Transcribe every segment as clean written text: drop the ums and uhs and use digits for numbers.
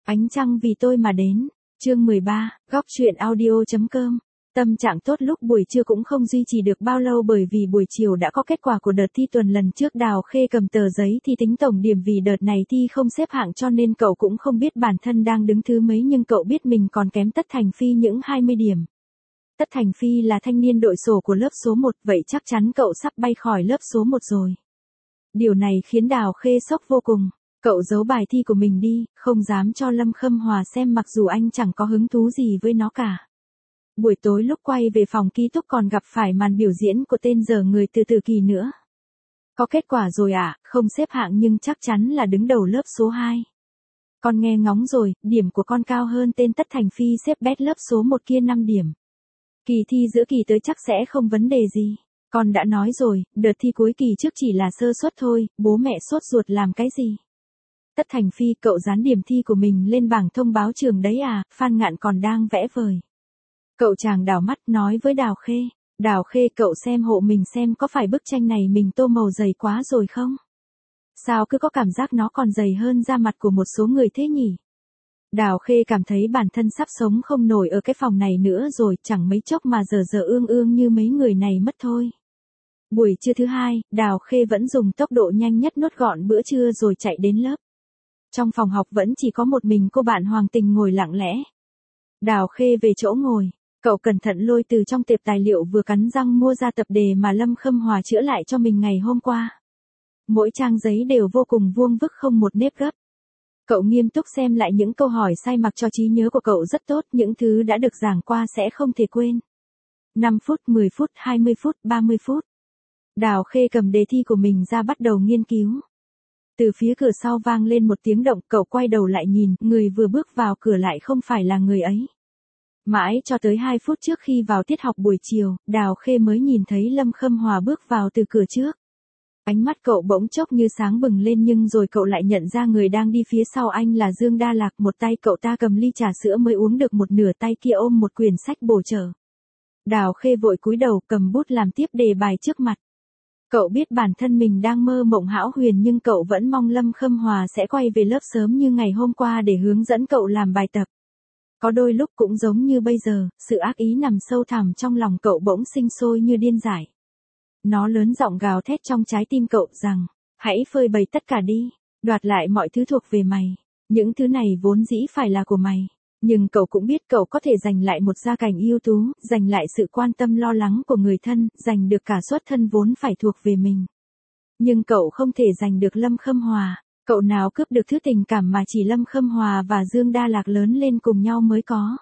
Ánh trăng vì tôi mà đến. Chương 13, góc truyện audio.com. Tâm trạng tốt lúc buổi trưa cũng không duy trì được bao lâu bởi vì buổi chiều đã có kết quả của đợt thi tuần lần trước. Đào Khê cầm tờ giấy thi tính tổng điểm vì đợt này thi không xếp hạng cho nên cậu cũng không biết bản thân đang đứng thứ mấy, nhưng cậu biết mình còn kém Tất Thành Phi những 20 điểm. Tất Thành Phi là thanh niên đội sổ của lớp số 1, vậy chắc chắn cậu sắp bay khỏi lớp số 1 rồi. Điều này khiến Đào Khê sốc vô cùng. Cậu giấu bài thi của mình đi, không dám cho Lâm Khâm Hòa xem mặc dù anh chẳng có hứng thú gì với nó cả. Buổi tối lúc quay về phòng ký túc còn gặp phải màn biểu diễn của tên dở người từ Từ Kỳ nữa. Có kết quả rồi à, không xếp hạng nhưng chắc chắn là đứng đầu lớp số 2. Con nghe ngóng rồi, điểm của con cao hơn tên Tất Thành Phi xếp bét lớp số 1 kia 5 điểm. Kỳ thi giữa kỳ tới chắc sẽ không vấn đề gì. Con đã nói rồi, đợt thi cuối kỳ trước chỉ là sơ suất thôi, bố mẹ sốt ruột làm cái gì. Tất Thành Phi, cậu dán điểm thi của mình lên bảng thông báo trường đấy à? Phan Ngạn còn đang vẽ vời. Cậu chàng đảo mắt nói với Đào Khê. Đào Khê, cậu xem hộ mình xem có phải bức tranh này mình tô màu dày quá rồi không? Sao cứ có cảm giác nó còn dày hơn da mặt của một số người thế nhỉ? Đào Khê cảm thấy bản thân sắp sống không nổi ở cái phòng này nữa rồi, chẳng mấy chốc mà giờ ương ương như mấy người này mất thôi. Buổi trưa thứ hai, Đào Khê vẫn dùng tốc độ nhanh nhất nuốt gọn bữa trưa rồi chạy đến lớp. Trong phòng học vẫn chỉ có một mình cô bạn Hoàng Tình ngồi lặng lẽ. Đào Khê về chỗ ngồi, cậu cẩn thận lôi từ trong tệp tài liệu vừa cắn răng mua ra tập đề mà Lâm Khâm Hòa chữa lại cho mình ngày hôm qua. Mỗi trang giấy đều vô cùng vuông vức không một nếp gấp. Cậu nghiêm túc xem lại những câu hỏi sai mặc cho trí nhớ của cậu rất tốt, những thứ đã được giảng qua sẽ không thể quên. 5 phút, 10 phút, 20 phút, 30 phút. Đào Khê cầm đề thi của mình ra bắt đầu nghiên cứu. Từ phía cửa sau vang lên một tiếng động, cậu quay đầu lại nhìn, người vừa bước vào cửa lại không phải là người ấy. Mãi cho tới 2 phút trước khi vào tiết học buổi chiều, Đào Khê mới nhìn thấy Lâm Khâm Hòa bước vào từ cửa trước. Ánh mắt cậu bỗng chốc như sáng bừng lên nhưng rồi cậu lại nhận ra người đang đi phía sau anh là Dương Đa Lạc, một tay cậu ta cầm ly trà sữa mới uống được một nửa, tay kia ôm một quyển sách bổ trợ. Đào Khê vội cúi đầu cầm bút làm tiếp đề bài trước mặt. Cậu biết bản thân mình đang mơ mộng hão huyền nhưng cậu vẫn mong Lâm Khâm Hòa sẽ quay về lớp sớm như ngày hôm qua để hướng dẫn cậu làm bài tập. Có đôi lúc cũng giống như bây giờ, sự ác ý nằm sâu thẳm trong lòng cậu bỗng sinh sôi như điên dại. Nó lớn giọng gào thét trong trái tim cậu rằng, hãy phơi bày tất cả đi, đoạt lại mọi thứ thuộc về mày. Những thứ này vốn dĩ phải là của mày. Nhưng cậu cũng biết cậu có thể giành lại một gia cảnh ưu tú, giành lại sự quan tâm lo lắng của người thân, giành được cả xuất thân vốn phải thuộc về mình. Nhưng cậu không thể giành được Lâm Khâm Hòa, cậu nào cướp được thứ tình cảm mà chỉ Lâm Khâm Hòa và Dương Đa Lạc lớn lên cùng nhau mới có.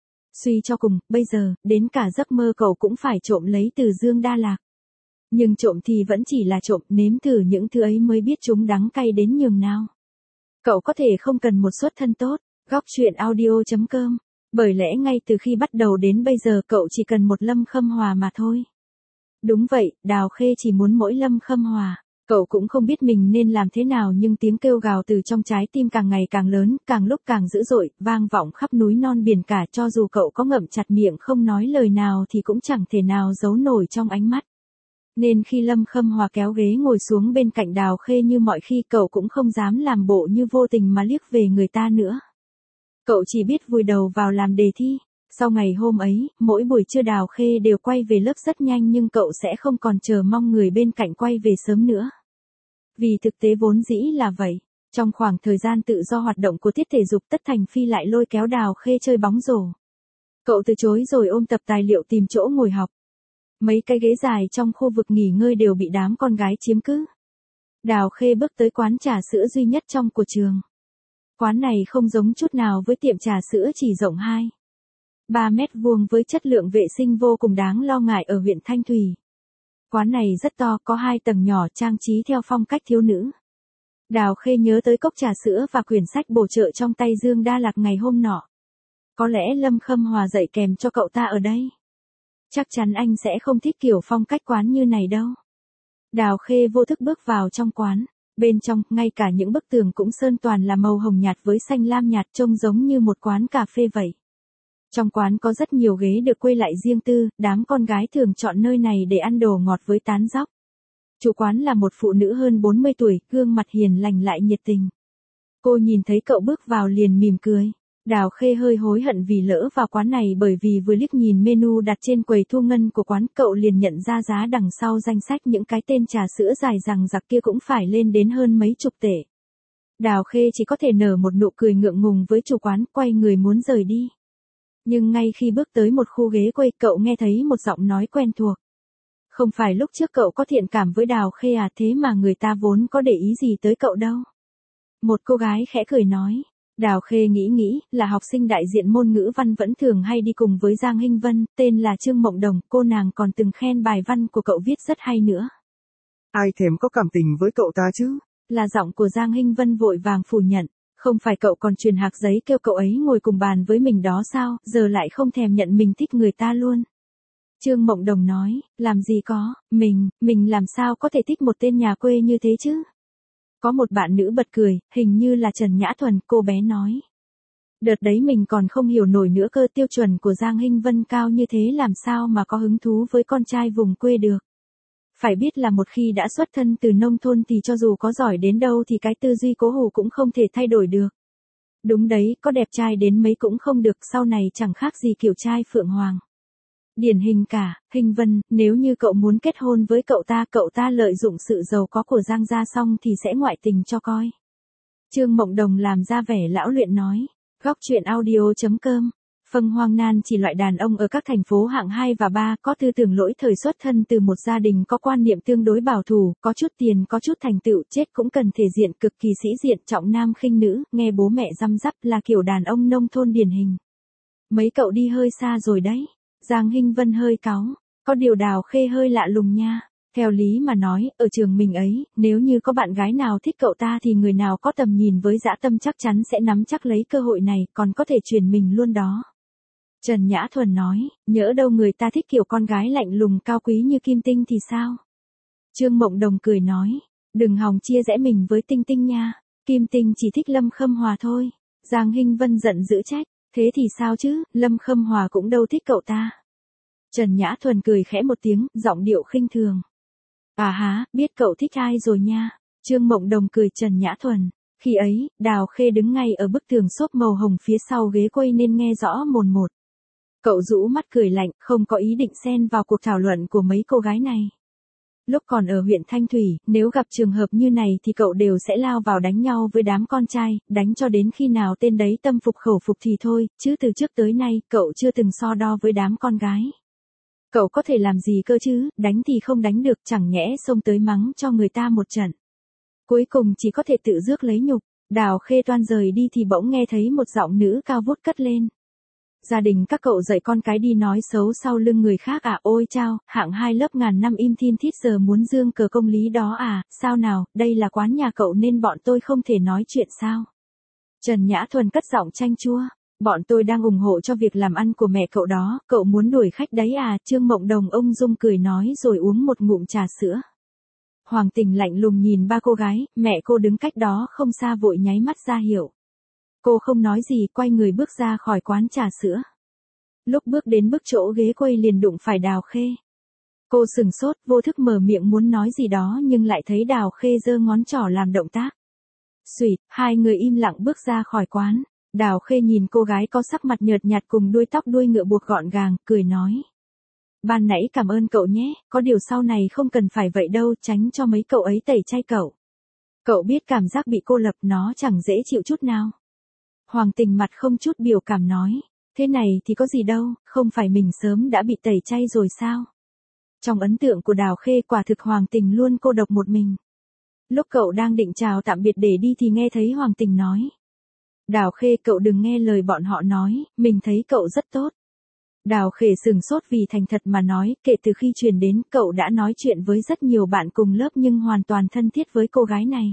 Suy cho cùng, bây giờ, đến cả giấc mơ cậu cũng phải trộm lấy từ Dương Đa Lạc. Nhưng trộm thì vẫn chỉ là trộm, nếm thử những thứ ấy mới biết chúng đắng cay đến nhường nào. Cậu có thể không cần một xuất thân tốt. Góc truyện audio.com. Bởi lẽ ngay từ khi bắt đầu đến bây giờ cậu chỉ cần một Lâm Khâm Hòa mà thôi. Đúng vậy, Đào Khê chỉ muốn mỗi Lâm Khâm Hòa. Cậu cũng không biết mình nên làm thế nào nhưng tiếng kêu gào từ trong trái tim càng ngày càng lớn, càng lúc càng dữ dội, vang vọng khắp núi non biển cả, cho dù cậu có ngậm chặt miệng không nói lời nào thì cũng chẳng thể nào giấu nổi trong ánh mắt. Nên khi Lâm Khâm Hòa kéo ghế ngồi xuống bên cạnh Đào Khê như mọi khi, cậu cũng không dám làm bộ như vô tình mà liếc về người ta nữa. Cậu chỉ biết vùi đầu vào làm đề thi. Sau ngày hôm ấy, mỗi buổi trưa Đào Khê đều quay về lớp rất nhanh nhưng cậu sẽ không còn chờ mong người bên cạnh quay về sớm nữa. Vì thực tế vốn dĩ là vậy. Trong khoảng thời gian tự do hoạt động của tiết thể dục, Tất Thành Phi lại lôi kéo Đào Khê chơi bóng rổ. Cậu từ chối rồi ôm tập tài liệu tìm chỗ ngồi học. Mấy cái ghế dài trong khu vực nghỉ ngơi đều bị đám con gái chiếm cứ. Đào Khê bước tới quán trà sữa duy nhất trong của trường. Quán này không giống chút nào với tiệm trà sữa chỉ rộng 2-3 mét vuông với chất lượng vệ sinh vô cùng đáng lo ngại ở huyện Thanh Thủy. Quán này rất to, có 2 tầng nhỏ trang trí theo phong cách thiếu nữ. Đào Khê nhớ tới cốc trà sữa và quyển sách bổ trợ trong tay Dương Đa Lạc ngày hôm nọ. Có lẽ Lâm Khâm Hòa dạy kèm cho cậu ta ở đây. Chắc chắn anh sẽ không thích kiểu phong cách quán như này đâu. Đào Khê vô thức bước vào trong quán. Bên trong, ngay cả những bức tường cũng sơn toàn là màu hồng nhạt với xanh lam nhạt, trông giống như một quán cà phê vậy. Trong quán có rất nhiều ghế được quây lại riêng tư, đám con gái thường chọn nơi này để ăn đồ ngọt với tán dóc. Chủ quán là một phụ nữ hơn 40 tuổi, gương mặt hiền lành lại nhiệt tình. Cô nhìn thấy cậu bước vào liền mỉm cười. Đào Khê hơi hối hận vì lỡ vào quán này bởi vì vừa liếc nhìn menu đặt trên quầy thu ngân của quán cậu liền nhận ra giá đằng sau danh sách những cái tên trà sữa dài dằng dặc kia cũng phải lên đến hơn mấy chục tệ. Đào Khê chỉ có thể nở một nụ cười ngượng ngùng với chủ quán, quay người muốn rời đi. Nhưng ngay khi bước tới một khu ghế quầy cậu nghe thấy một giọng nói quen thuộc. Không phải lúc trước cậu có thiện cảm với Đào Khê à, thế mà người ta vốn có để ý gì tới cậu đâu. Một cô gái khẽ cười nói. Đào Khê nghĩ là học sinh đại diện môn ngữ văn vẫn thường hay đi cùng với Giang Hinh Vân, tên là Trương Mộng Đồng, cô nàng còn từng khen bài văn của cậu viết rất hay nữa. Ai thèm có cảm tình với cậu ta chứ? Là giọng của Giang Hinh Vân vội vàng phủ nhận, không phải cậu còn truyền hạc giấy kêu cậu ấy ngồi cùng bàn với mình đó sao, giờ lại không thèm nhận mình thích người ta luôn. Trương Mộng Đồng nói, làm gì có, mình làm sao có thể thích một tên nhà quê như thế chứ? Có một bạn nữ bật cười, hình như là Trần Nhã Thuần, cô bé nói. Đợt đấy mình còn không hiểu nổi nữa cơ, tiêu chuẩn của Giang Hinh Vân cao như thế làm sao mà có hứng thú với con trai vùng quê được. Phải biết là một khi đã xuất thân từ nông thôn thì cho dù có giỏi đến đâu thì cái tư duy cố hữu cũng không thể thay đổi được. Đúng đấy, có đẹp trai đến mấy cũng không được, sau này chẳng khác gì kiểu trai Phượng Hoàng. Điển hình cả, Hinh Vân, nếu như cậu muốn kết hôn với cậu ta lợi dụng sự giàu có của Giang gia xong thì sẽ ngoại tình cho coi. Trương Mộng Đồng làm ra vẻ lão luyện nói, góc truyện audio.com. Phân Hoang Nan chỉ loại đàn ông ở các thành phố hạng 2 và 3 có tư tưởng lỗi thời xuất thân từ một gia đình có quan niệm tương đối bảo thủ, có chút tiền có chút thành tựu, chết cũng cần thể diện cực kỳ sĩ diện, trọng nam khinh nữ, nghe bố mẹ răm rắp là kiểu đàn ông nông thôn điển hình. Mấy cậu đi hơi xa rồi đấy. Giang Hinh Vân hơi cáu, có điều Đào Khê hơi lạ lùng nha. Theo lý mà nói, ở trường mình ấy, nếu như có bạn gái nào thích cậu ta thì người nào có tầm nhìn với dã tâm chắc chắn sẽ nắm chắc lấy cơ hội này, còn có thể truyền mình luôn đó. Trần Nhã Thuần nói, nhỡ đâu người ta thích kiểu con gái lạnh lùng cao quý như Kim Tinh thì sao? Trương Mộng Đồng cười nói, đừng hòng chia rẽ mình với Tinh Tinh nha, Kim Tinh chỉ thích Lâm Khâm Hòa thôi. Giang Hinh Vân giận dữ trách, thế thì sao chứ, Lâm Khâm Hòa cũng đâu thích cậu ta. Trần Nhã Thuần cười khẽ một tiếng, giọng điệu khinh thường. À há, biết cậu thích ai rồi nha. Trương Mộng Đồng cười Trần Nhã Thuần. Khi ấy, Đào Khê đứng ngay ở bức tường xốp màu hồng phía sau ghế quay nên nghe rõ mồn một. Cậu rũ mắt cười lạnh, không có ý định xen vào cuộc thảo luận của mấy cô gái này. Lúc còn ở huyện Thanh Thủy, nếu gặp trường hợp như này thì cậu đều sẽ lao vào đánh nhau với đám con trai, đánh cho đến khi nào tên đấy tâm phục khẩu phục thì thôi, chứ từ trước tới nay cậu chưa từng so đo với đám con gái. Cậu có thể làm gì cơ chứ, đánh thì không đánh được, chẳng nhẽ xông tới mắng cho người ta một trận. Cuối cùng chỉ có thể tự rước lấy nhục. Đào Khê toan rời đi thì bỗng nghe thấy một giọng nữ cao vút cất lên. Gia đình các cậu dạy con cái đi nói xấu sau lưng người khác à, ôi chao, hạng 2 lớp ngàn năm im thin thít giờ muốn dương cờ công lý đó à, sao nào, đây là quán nhà cậu nên bọn tôi không thể nói chuyện sao? Trần Nhã Thuần cất giọng chanh chua, bọn tôi đang ủng hộ cho việc làm ăn của mẹ cậu đó, cậu muốn đuổi khách đấy à, Trương Mộng Đồng ung dung cười nói rồi uống một ngụm trà sữa. Hoàng Tình lạnh lùng nhìn ba cô gái, mẹ cô đứng cách đó không xa vội nháy mắt ra hiệu. Cô không nói gì, quay người bước ra khỏi quán trà sữa. Lúc bước đến bước chỗ ghế quay liền đụng phải Đào Khê. Cô sừng sốt, vô thức mở miệng muốn nói gì đó nhưng lại thấy Đào Khê giơ ngón trỏ làm động tác. Xuỵt, hai người im lặng bước ra khỏi quán. Đào Khê nhìn cô gái có sắc mặt nhợt nhạt cùng đuôi tóc đuôi ngựa buộc gọn gàng, cười nói. Ban nãy cảm ơn cậu nhé, có điều sau này không cần phải vậy đâu, tránh cho mấy cậu ấy tẩy chay cậu. Cậu biết cảm giác bị cô lập nó chẳng dễ chịu chút nào. Hoàng Tình mặt không chút biểu cảm nói, thế này thì có gì đâu, không phải mình sớm đã bị tẩy chay rồi sao? Trong ấn tượng của Đào Khê quả thực Hoàng Tình luôn cô độc một mình. Lúc cậu đang định chào tạm biệt để đi thì nghe thấy Hoàng Tình nói. Đào Khê cậu đừng nghe lời bọn họ nói, mình thấy cậu rất tốt. Đào Khê sừng sốt vì thành thật mà nói, kể từ khi truyền đến cậu đã nói chuyện với rất nhiều bạn cùng lớp nhưng hoàn toàn thân thiết với cô gái này.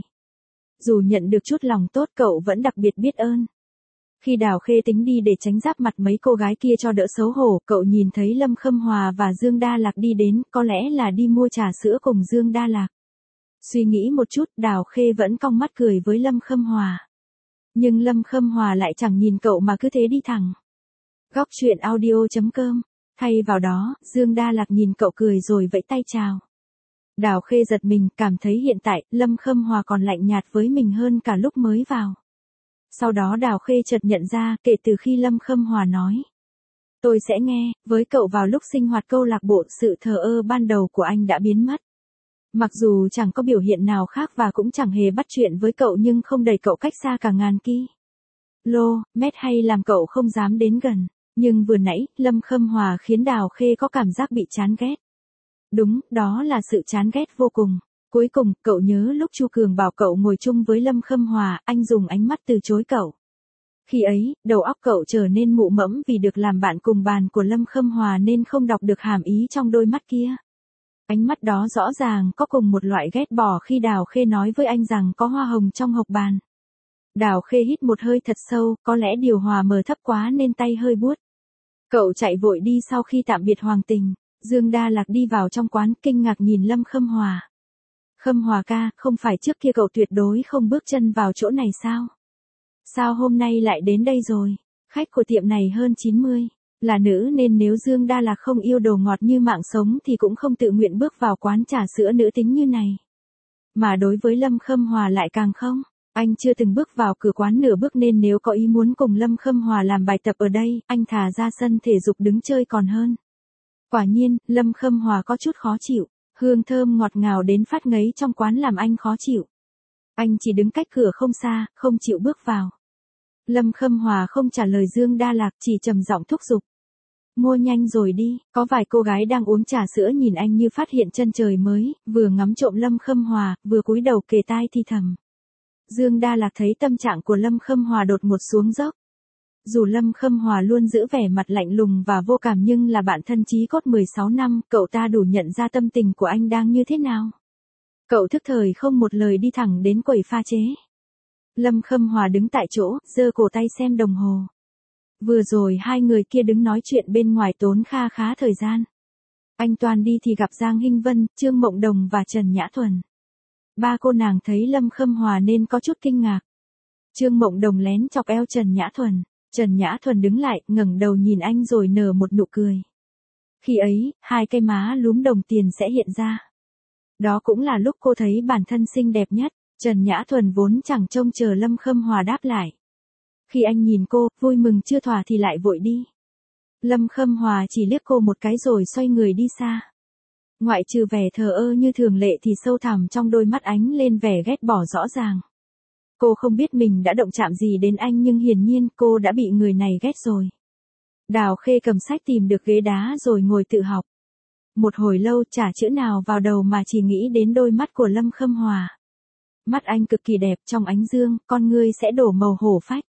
Dù nhận được chút lòng tốt cậu vẫn đặc biệt biết ơn. Khi Đào Khê tính đi để tránh giáp mặt mấy cô gái kia cho đỡ xấu hổ, cậu nhìn thấy Lâm Khâm Hòa và Dương Đa Lạc đi đến, có lẽ là đi mua trà sữa cùng Dương Đa Lạc. Suy nghĩ một chút, Đào Khê vẫn cong mắt cười với Lâm Khâm Hòa. Nhưng Lâm Khâm Hòa lại chẳng nhìn cậu mà cứ thế đi thẳng. Góc truyện audio.com. Thay vào đó, Dương Đa Lạc nhìn cậu cười rồi vẫy tay chào. Đào Khê giật mình, cảm thấy hiện tại, Lâm Khâm Hòa còn lạnh nhạt với mình hơn cả lúc mới vào. Sau đó Đào Khê chợt nhận ra, kể từ khi Lâm Khâm Hòa nói. Tôi sẽ nghe, với cậu vào lúc sinh hoạt câu lạc bộ, sự thờ ơ ban đầu của anh đã biến mất. Mặc dù chẳng có biểu hiện nào khác và cũng chẳng hề bắt chuyện với cậu nhưng không đẩy cậu cách xa cả ngàn km hay làm cậu không dám đến gần. Nhưng vừa nãy, Lâm Khâm Hòa khiến Đào Khê có cảm giác bị chán ghét. Đúng, đó là sự chán ghét vô cùng. Cuối cùng, cậu nhớ lúc Chu Cường bảo cậu ngồi chung với Lâm Khâm Hòa, anh dùng ánh mắt từ chối cậu. Khi ấy, đầu óc cậu trở nên mụ mẫm vì được làm bạn cùng bàn của Lâm Khâm Hòa nên không đọc được hàm ý trong đôi mắt kia. Ánh mắt đó rõ ràng có cùng một loại ghét bỏ khi Đào Khê nói với anh rằng có hoa hồng trong hộc bàn. Đào Khê hít một hơi thật sâu, có lẽ điều hòa mở thấp quá nên tay hơi buốt. Cậu chạy vội đi sau khi tạm biệt Hoàng Tình. Dương Đa Lạc đi vào trong quán kinh ngạc nhìn Lâm Khâm Hòa. Khâm Hòa ca, không phải trước kia cậu tuyệt đối không bước chân vào chỗ này sao? Sao hôm nay lại đến đây rồi? Khách của tiệm này hơn 90, là nữ nên nếu Dương Đa Lạc không yêu đồ ngọt như mạng sống thì cũng không tự nguyện bước vào quán trà sữa nữ tính như này. Mà đối với Lâm Khâm Hòa lại càng không. Anh chưa từng bước vào cửa quán nửa bước nên nếu có ý muốn cùng Lâm Khâm Hòa làm bài tập ở đây, anh thà ra sân thể dục đứng chơi còn hơn. Quả nhiên, Lâm Khâm Hòa có chút khó chịu. Hương thơm ngọt ngào đến phát ngấy trong quán làm anh khó chịu. Anh chỉ đứng cách cửa không xa, không chịu bước vào. Lâm Khâm Hòa không trả lời Dương Đa Lạc, chỉ trầm giọng thúc giục. Mua nhanh rồi đi, có vài cô gái đang uống trà sữa nhìn anh như phát hiện chân trời mới, vừa ngắm trộm Lâm Khâm Hòa, vừa cúi đầu kề tai thi thầm. Dương Đa Lạc thấy tâm trạng của Lâm Khâm Hòa đột ngột xuống dốc. Dù Lâm Khâm Hòa luôn giữ vẻ mặt lạnh lùng và vô cảm nhưng là bạn thân chí cốt 16 năm, cậu ta đủ nhận ra tâm tình của anh đang như thế nào. Cậu thức thời không một lời đi thẳng đến quầy pha chế. Lâm Khâm Hòa đứng tại chỗ, giơ cổ tay xem đồng hồ. Vừa rồi hai người kia đứng nói chuyện bên ngoài tốn kha khá thời gian. Anh toàn đi thì gặp Giang Hinh Vân, Trương Mộng Đồng và Trần Nhã Thuần. Ba cô nàng thấy Lâm Khâm Hòa nên có chút kinh ngạc. Trương Mộng Đồng lén chọc eo Trần Nhã Thuần. Trần Nhã Thuần đứng lại, ngẩng đầu nhìn anh rồi nở một nụ cười. Khi ấy, hai cái má lúm đồng tiền sẽ hiện ra. Đó cũng là lúc cô thấy bản thân xinh đẹp nhất. Trần Nhã Thuần vốn chẳng trông chờ Lâm Khâm Hòa đáp lại. Khi anh nhìn cô, vui mừng chưa thỏa thì lại vội đi. Lâm Khâm Hòa chỉ liếc cô một cái rồi xoay người đi xa. Ngoại trừ vẻ thờ ơ như thường lệ thì sâu thẳm trong đôi mắt ánh lên vẻ ghét bỏ rõ ràng. Cô không biết mình đã động chạm gì đến anh nhưng hiển nhiên cô đã bị người này ghét rồi. Đào Khê cầm sách tìm được ghế đá rồi ngồi tự học. Một hồi lâu chả chữ nào vào đầu mà chỉ nghĩ đến đôi mắt của Lâm Khâm Hòa. Mắt anh cực kỳ đẹp, trong ánh dương, con ngươi sẽ đổ màu hổ phách.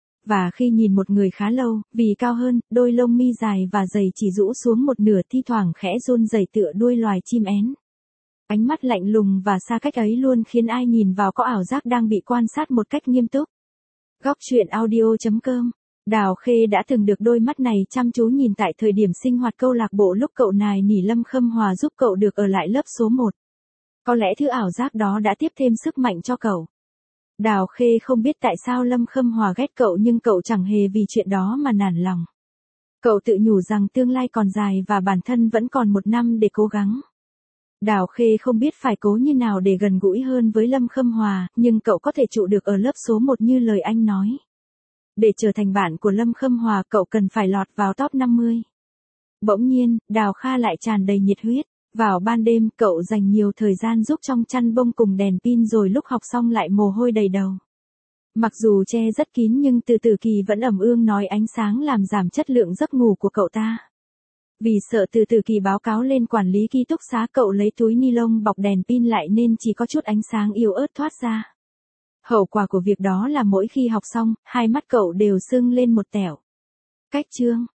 Và khi nhìn một người khá lâu, vì cao hơn, đôi lông mi dài và dày chỉ rũ xuống một nửa thi thoảng khẽ run rẩy tựa đuôi loài chim én. Ánh mắt lạnh lùng và xa cách ấy luôn khiến ai nhìn vào có ảo giác đang bị quan sát một cách nghiêm túc. Góc truyện audio.com. Đào Khê đã từng được đôi mắt này chăm chú nhìn tại thời điểm sinh hoạt câu lạc bộ lúc cậu nài nỉ Lâm Khâm Hòa giúp cậu được ở lại lớp số 1. Có lẽ thứ ảo giác đó đã tiếp thêm sức mạnh cho cậu. Đào Khê không biết tại sao Lâm Khâm Hòa ghét cậu nhưng cậu chẳng hề vì chuyện đó mà nản lòng. Cậu tự nhủ rằng tương lai còn dài và bản thân vẫn còn 1 năm để cố gắng. Đào Khê không biết phải cố như nào để gần gũi hơn với Lâm Khâm Hòa, nhưng cậu có thể trụ được ở lớp số 1 như lời anh nói. Để trở thành bạn của Lâm Khâm Hòa cậu cần phải lọt vào top 50. Bỗng nhiên, Đào Kha lại tràn đầy nhiệt huyết. Vào ban đêm, cậu dành nhiều thời gian giúp trong chăn bông cùng đèn pin rồi lúc học xong lại mồ hôi đầy đầu. Mặc dù che rất kín nhưng Từ Tử Kỳ vẫn ầm ương nói ánh sáng làm giảm chất lượng giấc ngủ của cậu ta. Vì sợ Từ Tử Kỳ báo cáo lên quản lý ký túc xá cậu lấy túi ni lông bọc đèn pin lại nên chỉ có chút ánh sáng yếu ớt thoát ra. Hậu quả của việc đó là mỗi khi học xong, hai mắt cậu đều sưng lên một tẹo. Cách chương